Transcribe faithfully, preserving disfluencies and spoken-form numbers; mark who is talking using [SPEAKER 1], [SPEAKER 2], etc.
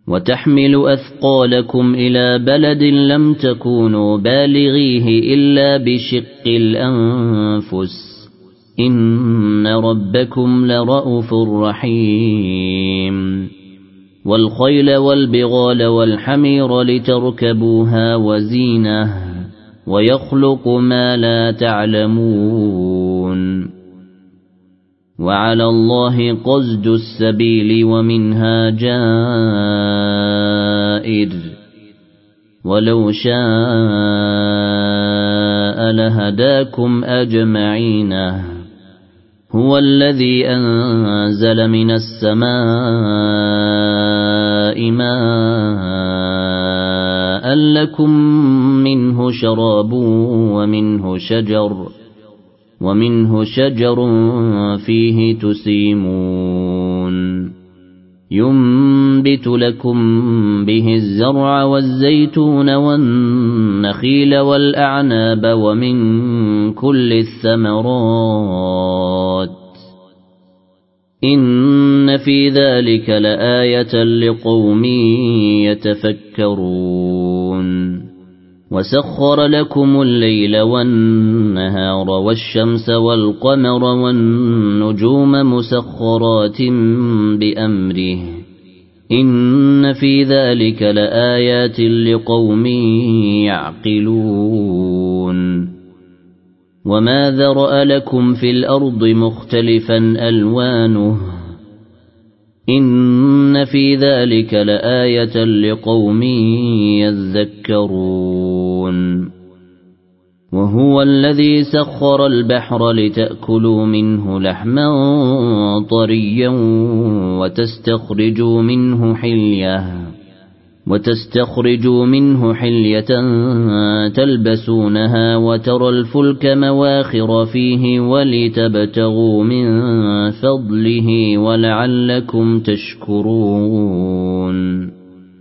[SPEAKER 1] وتحمل أثقالكم إلى بلد لم تكونوا بالغيه إلا بشق الأنفس إن ربكم لرءوف رحيم والخيل والبغال والحمير لتركبوها وزينة ويخلق ما لا تعلمون وعلى الله قصد السبيل ومنها جائر ولو شاء لهداكم أجمعين هو الذي أنزل من السماء ماء لكم منه شراب ومنه شجر ومنه شجر فيه تسيمون ينبت لكم به الزرع والزيتون والنخيل والأعناب ومن كل الثمرات إن في ذلك لآية لقوم يتفكرون وسخر لكم الليل والنهار والشمس والقمر والنجوم مسخرات بأمره إن في ذلك لآيات لقوم يعقلون وما ذرأ لكم في الأرض مختلفا ألوانه إن في ذلك لآية لقوم يذكرون وهو الذي سخر البحر لتأكلوا منه لحما طريا وتستخرجوا منه حلية وتستخرجوا منه حلية تلبسونها وترى الفلك مواخر فيه ولتبتغوا من فضله ولعلكم تشكرون